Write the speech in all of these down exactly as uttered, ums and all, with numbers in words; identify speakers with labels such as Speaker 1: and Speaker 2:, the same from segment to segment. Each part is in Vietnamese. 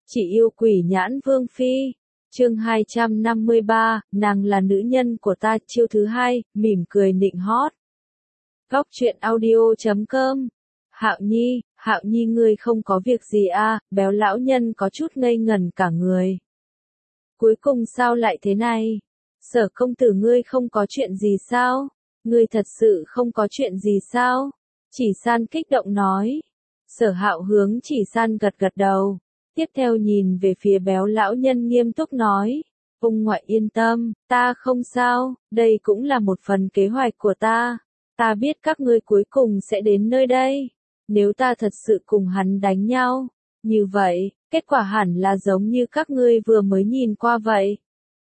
Speaker 1: Chỉ yêu quỷ nhãn vương phi. Chương hai trăm năm mươi ba, nàng là nữ nhân của ta, chiêu thứ hai, mỉm cười nịnh hót. Góc truyện audio chấm com. Hạo Nhi, Hạo Nhi ngươi không có việc gì à? Béo lão nhân có chút ngây ngẩn cả người. Cuối cùng sao lại thế này? Sở công tử ngươi không có chuyện gì sao? Ngươi thật sự không có chuyện gì sao? Chỉ San kích động nói. Sở Hạo hướng Chỉ San gật gật đầu. Tiếp theo nhìn về phía béo lão nhân nghiêm túc nói. Ông ngoại yên tâm, ta không sao, đây cũng là một phần kế hoạch của ta. Ta biết các ngươi cuối cùng sẽ đến nơi đây. Nếu ta thật sự cùng hắn đánh nhau, như vậy, kết quả hẳn là giống như các ngươi vừa mới nhìn qua vậy.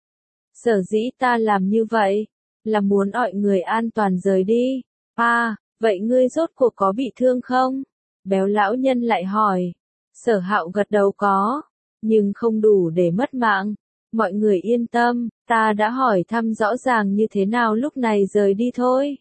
Speaker 1: Sở dĩ ta làm như vậy, là muốn mọi người an toàn rời đi. À, vậy ngươi rốt cuộc có bị thương không? Béo lão nhân lại hỏi. Sở Hạo gật đầu có, nhưng không đủ để mất mạng. Mọi người yên tâm, ta đã hỏi thăm rõ ràng như thế nào lúc này rời đi thôi.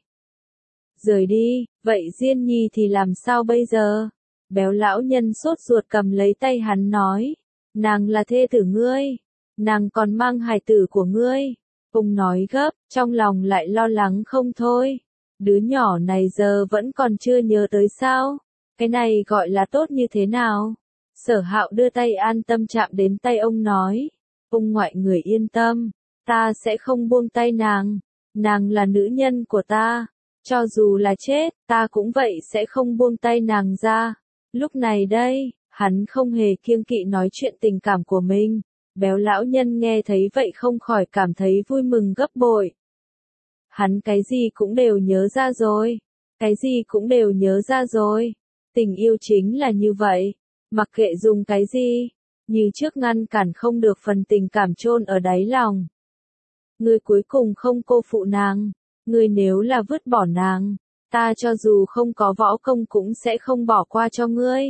Speaker 1: Rời đi, vậy Diên Nhi thì làm sao bây giờ? Béo lão nhân sốt ruột cầm lấy tay hắn nói. Nàng là thê tử ngươi, nàng còn mang hài tử của ngươi. Ông nói gấp, trong lòng lại lo lắng không thôi. Đứa nhỏ này giờ vẫn còn chưa nhớ tới sao? Cái này gọi là tốt như thế nào? Sở Hạo đưa tay an tâm chạm đến tay ông nói. Ông ngoại người yên tâm, ta sẽ không buông tay nàng. Nàng là nữ nhân của ta. Cho dù là chết, ta cũng vậy sẽ không buông tay nàng ra. Lúc này đây, hắn không hề kiêng kỵ nói chuyện tình cảm của mình. Béo lão nhân nghe thấy vậy không khỏi cảm thấy vui mừng gấp bội. Hắn cái gì cũng đều nhớ ra rồi. Cái gì cũng đều nhớ ra rồi. Tình yêu chính là như vậy. Mặc kệ dùng cái gì, như trước ngăn cản không được phần tình cảm chôn ở đáy lòng. Ngươi cuối cùng không cô phụ nàng. Ngươi nếu là vứt bỏ nàng, ta cho dù không có võ công cũng sẽ không bỏ qua cho ngươi.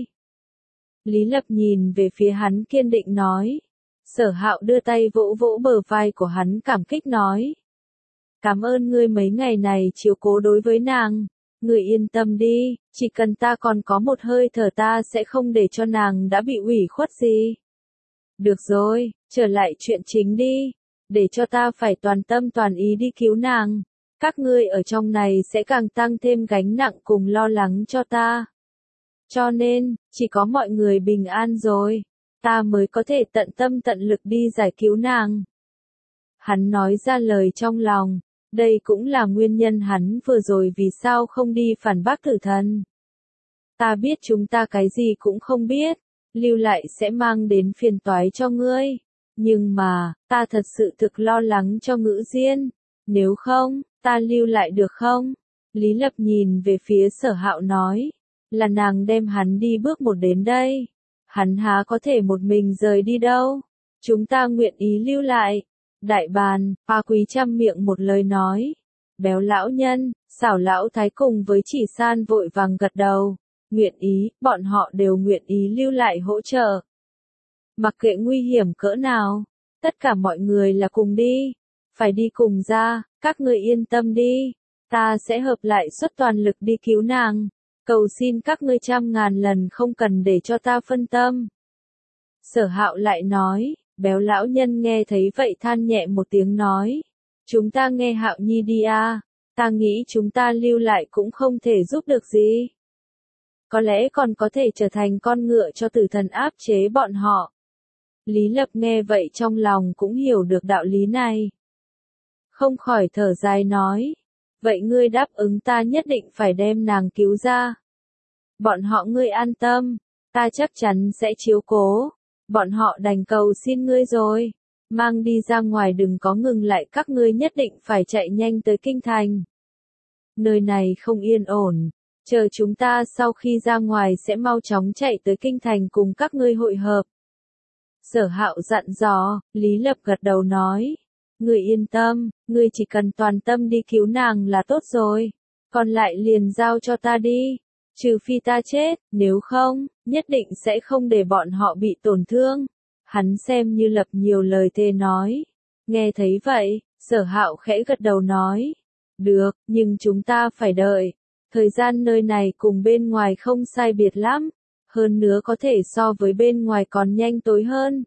Speaker 1: Lý Lập nhìn về phía hắn kiên định nói. Sở Hạo đưa tay vỗ vỗ bờ vai của hắn cảm kích nói. Cảm ơn ngươi mấy ngày này chiếu cố đối với nàng. Ngươi yên tâm đi, chỉ cần ta còn có một hơi thở ta sẽ không để cho nàng đã bị ủy khuất gì. Được rồi, trở lại chuyện chính đi. Để cho ta phải toàn tâm toàn ý đi cứu nàng. Các ngươi ở trong này sẽ càng tăng thêm gánh nặng cùng lo lắng cho ta. Cho nên, chỉ có mọi người bình an rồi, ta mới có thể tận tâm tận lực đi giải cứu nàng. Hắn nói ra lời trong lòng, đây cũng là nguyên nhân hắn vừa rồi vì sao không đi phản bác tử thần. Ta biết chúng ta cái gì cũng không biết, lưu lại sẽ mang đến phiền toái cho ngươi. Nhưng mà, ta thật sự thực lo lắng cho Ngữ Diên. Nếu không, ta lưu lại được không? Lý Lập nhìn về phía Sở Hạo nói. Là nàng đem hắn đi bước một đến đây. Hắn há có thể một mình rời đi đâu. Chúng ta nguyện ý lưu lại. Đại bàn, Pa Quý trăm miệng một lời nói. Béo lão nhân, Xảo lão thái cùng với Chỉ San vội vàng gật đầu. Nguyện ý, bọn họ đều nguyện ý lưu lại hỗ trợ. Mặc kệ nguy hiểm cỡ nào, tất cả mọi người là cùng đi. Phải đi cùng ra, các người yên tâm đi. Ta sẽ hợp lại xuất toàn lực đi cứu nàng. Cầu xin các ngươi trăm ngàn lần không cần để cho ta phân tâm. Sở Hạo lại nói, béo lão nhân nghe thấy vậy than nhẹ một tiếng nói. Chúng ta nghe Hạo Nhi đi à, ta nghĩ chúng ta lưu lại cũng không thể giúp được gì. Có lẽ còn có thể trở thành con ngựa cho tử thần áp chế bọn họ. Lý Lập nghe vậy trong lòng cũng hiểu được đạo lý này. Không khỏi thở dài nói. Vậy ngươi đáp ứng ta nhất định phải đem nàng cứu ra. Bọn họ ngươi an tâm, ta chắc chắn sẽ chiếu cố. Bọn họ đành cầu xin ngươi rồi. Mang đi ra ngoài đừng có ngừng lại, các ngươi nhất định phải chạy nhanh tới kinh thành. Nơi này không yên ổn. Chờ chúng ta sau khi ra ngoài sẽ mau chóng chạy tới kinh thành cùng các ngươi hội hợp. Sở Hạo dặn dò, Lý Lập gật đầu nói. Ngươi yên tâm, ngươi chỉ cần toàn tâm đi cứu nàng là tốt rồi. Còn lại liền giao cho ta đi. Trừ phi ta chết, nếu không, nhất định sẽ không để bọn họ bị tổn thương. Hắn xem như Lập nhiều lời thề nói. Nghe thấy vậy, Sở Hạo khẽ gật đầu nói. Được, nhưng chúng ta phải đợi. Thời gian nơi này cùng bên ngoài không sai biệt lắm. hơn nữa có thể so với bên ngoài còn nhanh tối hơn.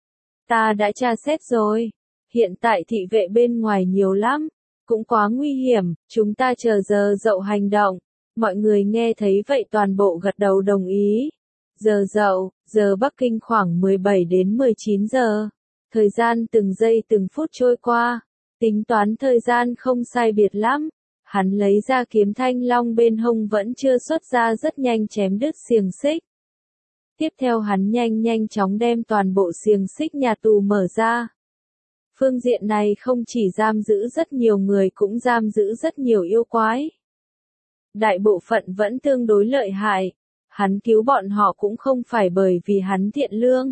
Speaker 1: Ta đã tra xét rồi, hiện tại thị vệ bên ngoài nhiều lắm, cũng quá nguy hiểm, chúng ta chờ giờ dậu hành động. Mọi người nghe thấy vậy toàn bộ gật đầu đồng ý. Giờ dậu, giờ Bắc Kinh khoảng mười bảy đến mười chín giờ. Thời gian từng giây từng phút trôi qua, tính toán thời gian không sai biệt lắm. Hắn lấy ra kiếm thanh long bên hông vẫn chưa xuất ra rất nhanh chém đứt xiềng xích. Tiếp theo hắn nhanh nhanh chóng đem toàn bộ xiềng xích nhà tù mở ra. Phương diện này không chỉ giam giữ rất nhiều người cũng giam giữ rất nhiều yêu quái. Đại bộ phận vẫn tương đối lợi hại, hắn cứu bọn họ cũng không phải bởi vì hắn thiện lương,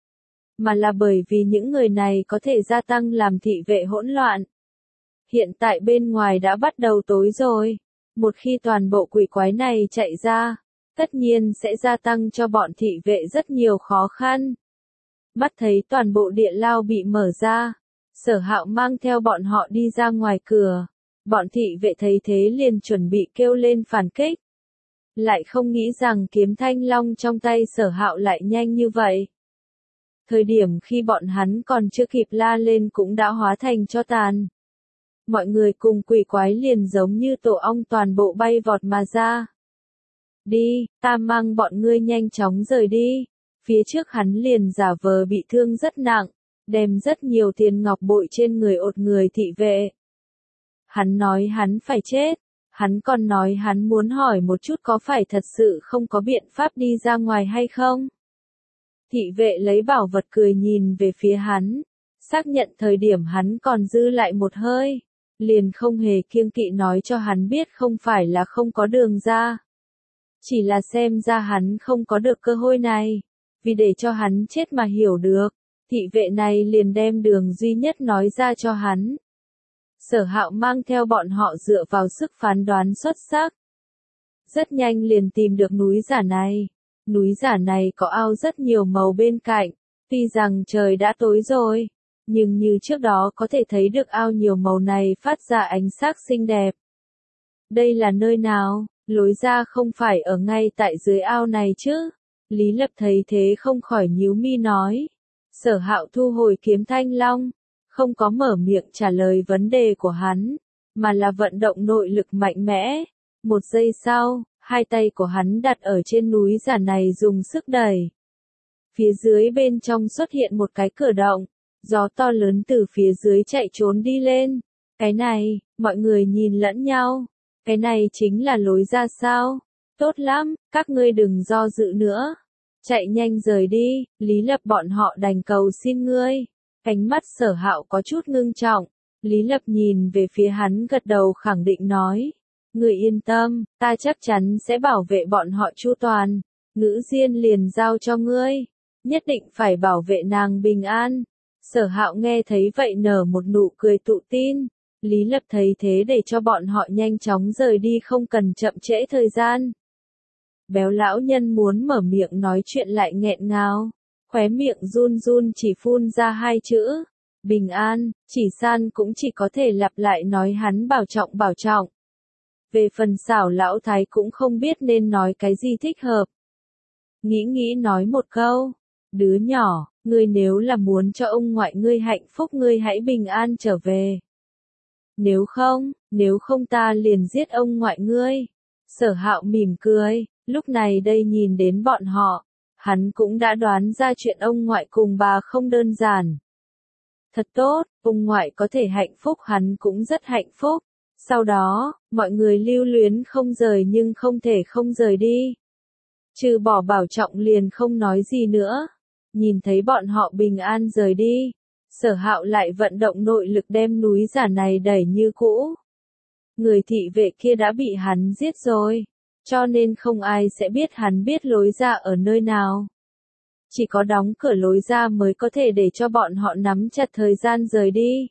Speaker 1: mà là bởi vì những người này có thể gia tăng làm thị vệ hỗn loạn. Hiện tại bên ngoài đã bắt đầu tối rồi, một khi toàn bộ quỷ quái này chạy ra, tất nhiên sẽ gia tăng cho bọn thị vệ rất nhiều khó khăn. Mắt thấy toàn bộ địa lao bị mở ra, Sở Hạo mang theo bọn họ đi ra ngoài cửa, bọn thị vệ thấy thế liền chuẩn bị kêu lên phản kích. Lại không nghĩ rằng kiếm thanh long trong tay Sở Hạo lại nhanh như vậy. Thời điểm khi bọn hắn còn chưa kịp la lên cũng đã hóa thành tro tàn. Mọi người cùng quỷ quái liền giống như tổ ong toàn bộ bay vọt mà ra. Đi, ta mang bọn ngươi nhanh chóng rời đi. Phía trước hắn liền giả vờ bị thương rất nặng, đem rất nhiều tiền ngọc bội trên người ột người thị vệ. Hắn nói hắn phải chết, hắn còn nói hắn muốn hỏi một chút có phải thật sự không có biện pháp đi ra ngoài hay không. Thị vệ lấy bảo vật cười nhìn về phía hắn, xác nhận thời điểm hắn còn dư lại một hơi, liền không hề kiêng kỵ nói cho hắn biết không phải là không có đường ra. Chỉ là xem ra hắn không có được cơ hội này, vì để cho hắn chết mà hiểu được, thị vệ này liền đem đường duy nhất nói ra cho hắn. Sở Hạo mang theo bọn họ dựa vào sức phán đoán xuất sắc. Rất nhanh liền tìm được núi giả này. Núi giả này có ao rất nhiều màu bên cạnh, tuy rằng trời đã tối rồi, nhưng như trước đó có thể thấy được ao nhiều màu này phát ra ánh sắc xinh đẹp. Đây là nơi nào? Lối ra không phải ở ngay tại dưới ao này chứ? Lý Lập thấy thế không khỏi nhíu mi nói. Sở Hạo thu hồi kiếm thanh long, không có mở miệng trả lời vấn đề của hắn, mà là vận động nội lực mạnh mẽ. Một giây sau, hai tay của hắn đặt ở trên núi giả này dùng sức đẩy. Phía dưới bên trong xuất hiện một cái cửa động, gió to lớn từ phía dưới chạy trốn đi lên. Cái này, mọi người nhìn lẫn nhau. Cái này chính là lối ra sao? Tốt lắm, các ngươi đừng do dự nữa. Chạy nhanh rời đi, Lý Lập bọn họ đành cầu xin ngươi. Ánh mắt Sở Hạo có chút ngưng trọng. Lý Lập nhìn về phía hắn gật đầu khẳng định nói. Ngươi yên tâm, ta chắc chắn sẽ bảo vệ bọn họ chu toàn. Ngữ Diên liền giao cho ngươi. Nhất định phải bảo vệ nàng bình an. Sở Hạo nghe thấy vậy nở một nụ cười tự tin. Lý Lập thấy thế để cho bọn họ nhanh chóng rời đi không cần chậm trễ thời gian. Béo lão nhân muốn mở miệng nói chuyện lại nghẹn ngào, khóe miệng run run chỉ phun ra hai chữ, bình an, chỉ san cũng chỉ có thể lặp lại nói hắn bảo trọng bảo trọng. Về phần Xảo lão thái cũng không biết nên nói cái gì thích hợp. Nghĩ nghĩ nói một câu, đứa nhỏ, ngươi nếu là muốn cho ông ngoại ngươi hạnh phúc ngươi hãy bình an trở về. Nếu không, nếu không ta liền giết ông ngoại ngươi. Sở Hạo mỉm cười, lúc này đây nhìn đến bọn họ, hắn cũng đã đoán ra chuyện ông ngoại cùng bà không đơn giản. Thật tốt, ông ngoại có thể hạnh phúc hắn cũng rất hạnh phúc. Sau đó, mọi người lưu luyến không rời nhưng không thể không rời đi. Trừ bỏ bảo trọng liền không nói gì nữa. Nhìn thấy bọn họ bình an rời đi. Sở Hạo lại vận động nội lực đem núi giả này đẩy như cũ. Người thị vệ kia đã bị hắn giết rồi, cho nên không ai sẽ biết hắn biết lối ra ở nơi nào. Chỉ có đóng cửa lối ra mới có thể để cho bọn họ nắm chặt thời gian rời đi.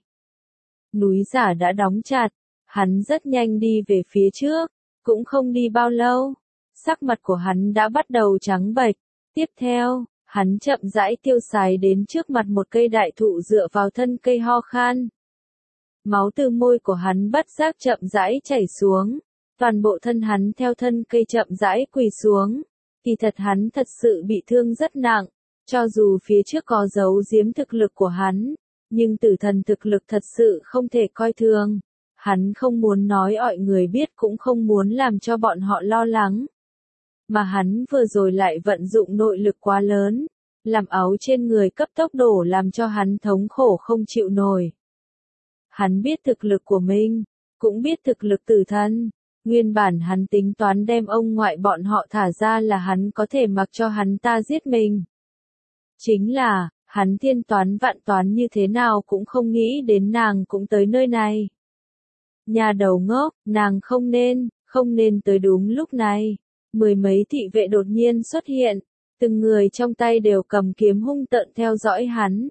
Speaker 1: Núi giả đã đóng chặt, hắn rất nhanh đi về phía trước, cũng không đi bao lâu. Sắc mặt của hắn đã bắt đầu trắng bệch. Tiếp theo, hắn chậm rãi tiêu xài đến trước mặt một cây đại thụ dựa vào thân cây ho khan. Máu từ môi của hắn bất giác chậm rãi chảy xuống. Toàn bộ thân hắn theo thân cây chậm rãi quỳ xuống. Kỳ thật hắn thật sự bị thương rất nặng, cho dù phía trước có giấu giếm thực lực của hắn, nhưng tử thần thực lực thật sự không thể coi thường. Hắn không muốn nói mọi người biết cũng không muốn làm cho bọn họ lo lắng. Mà hắn vừa rồi lại vận dụng nội lực quá lớn, làm áo trên người cấp tốc đổ làm cho hắn thống khổ không chịu nổi. Hắn biết thực lực của mình, cũng biết thực lực tử thần. Nguyên bản hắn tính toán đem ông ngoại bọn họ thả ra là hắn có thể mặc cho hắn ta giết mình. Chính là, hắn thiên toán vạn toán như thế nào cũng không nghĩ đến nàng cũng tới nơi này. Nhà đầu ngốc, nàng không nên, không nên tới đúng lúc này. Mười mấy thị vệ đột nhiên xuất hiện, từng người trong tay đều cầm kiếm hung tợn theo dõi hắn.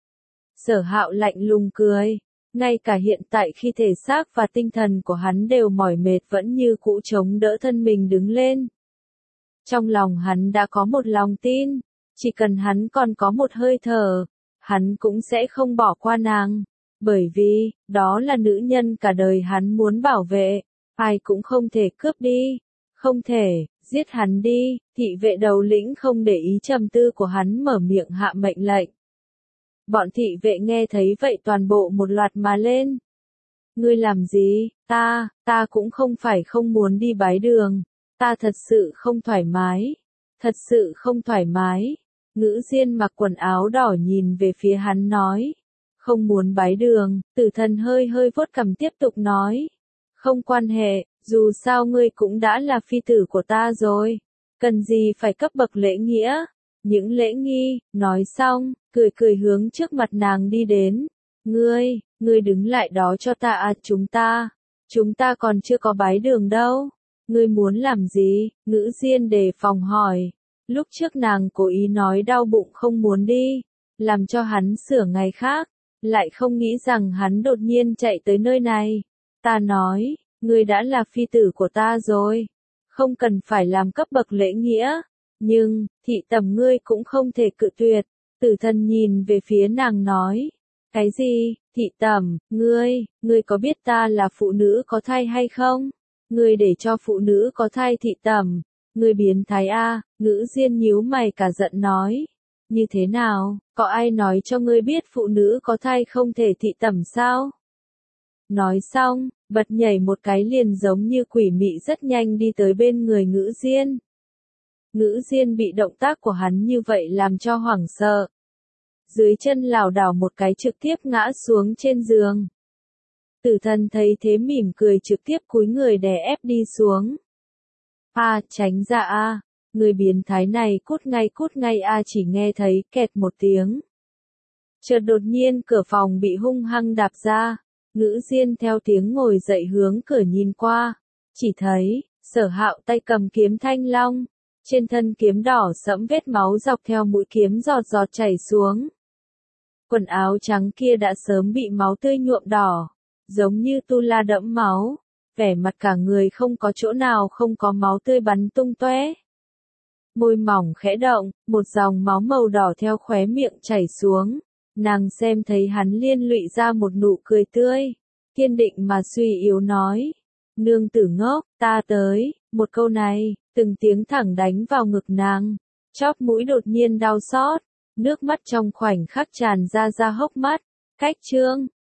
Speaker 1: Sở Hạo lạnh lùng cười, ngay cả hiện tại khi thể xác và tinh thần của hắn đều mỏi mệt vẫn như cũ chống đỡ thân mình đứng lên. Trong lòng hắn đã có một lòng tin, chỉ cần hắn còn có một hơi thở, hắn cũng sẽ không bỏ qua nàng, bởi vì, đó là nữ nhân cả đời hắn muốn bảo vệ, ai cũng không thể cướp đi, không thể, giết hắn đi, thị vệ đầu lĩnh không để ý trầm tư của hắn mở miệng hạ mệnh lệnh. Bọn thị vệ nghe thấy vậy toàn bộ một loạt mà lên. Ngươi làm gì, ta, ta cũng không phải không muốn đi bái đường, ta thật sự không thoải mái, thật sự không thoải mái. Ngữ Diên mặc quần áo đỏ nhìn về phía hắn nói, không muốn bái đường, tử thần hơi hơi vuốt cằm tiếp tục nói, không quan hệ, dù sao ngươi cũng đã là phi tử của ta rồi, cần gì phải cấp bậc lễ nghĩa, những lễ nghi, nói xong, cười cười hướng trước mặt nàng đi đến, ngươi, ngươi đứng lại đó cho ta à chúng ta, chúng ta còn chưa có bái đường đâu, ngươi muốn làm gì, Ngữ Diên đề phòng hỏi. Lúc trước nàng cố ý nói đau bụng không muốn đi, làm cho hắn sửa ngày khác, lại không nghĩ rằng hắn đột nhiên chạy tới nơi này. Ta nói, ngươi đã là phi tử của ta rồi, không cần phải làm cấp bậc lễ nghĩa, nhưng, thị tầm ngươi cũng không thể cự tuyệt. Tử thần nhìn về phía nàng nói, cái gì, thị tầm, ngươi, ngươi có biết ta là phụ nữ có thai hay không? Ngươi để cho phụ nữ có thai thị tầm. Ngươi biến thái a, Ngữ Diên nhíu mày cả giận nói. Như thế nào, có ai nói cho ngươi biết phụ nữ có thai không thể thị tẩm sao? Nói xong, bật nhảy một cái liền giống như quỷ mị rất nhanh đi tới bên người Ngữ Diên. Ngữ Diên bị động tác của hắn như vậy làm cho hoảng sợ. Dưới chân lảo đảo một cái trực tiếp ngã xuống trên giường. Tử thần thấy thế mỉm cười trực tiếp cúi người đè ép đi xuống. A, à, tránh ra a, à. Người biến thái này cút ngay cút ngay a à, chỉ nghe thấy kẹt một tiếng. Chợt đột nhiên cửa phòng bị hung hăng đạp ra, Ngữ Diên theo tiếng ngồi dậy hướng cửa nhìn qua, chỉ thấy, Sở Hạo tay cầm kiếm thanh long, trên thân kiếm đỏ sẫm vết máu dọc theo mũi kiếm giọt giọt chảy xuống. Quần áo trắng kia đã sớm bị máu tươi nhuộm đỏ, giống như tu la đẫm máu. Vẻ mặt cả người không có chỗ nào không có máu tươi bắn tung tóe. Môi mỏng khẽ động, một dòng máu màu đỏ theo khóe miệng chảy xuống. Nàng xem thấy hắn liên lụy ra một nụ cười tươi, kiên định mà suy yếu nói. Nương tử ngốc, ta tới, một câu này, từng tiếng thẳng đánh vào ngực nàng. Chóp mũi đột nhiên đau xót, nước mắt trong khoảnh khắc tràn ra ra hốc mắt. Cách chương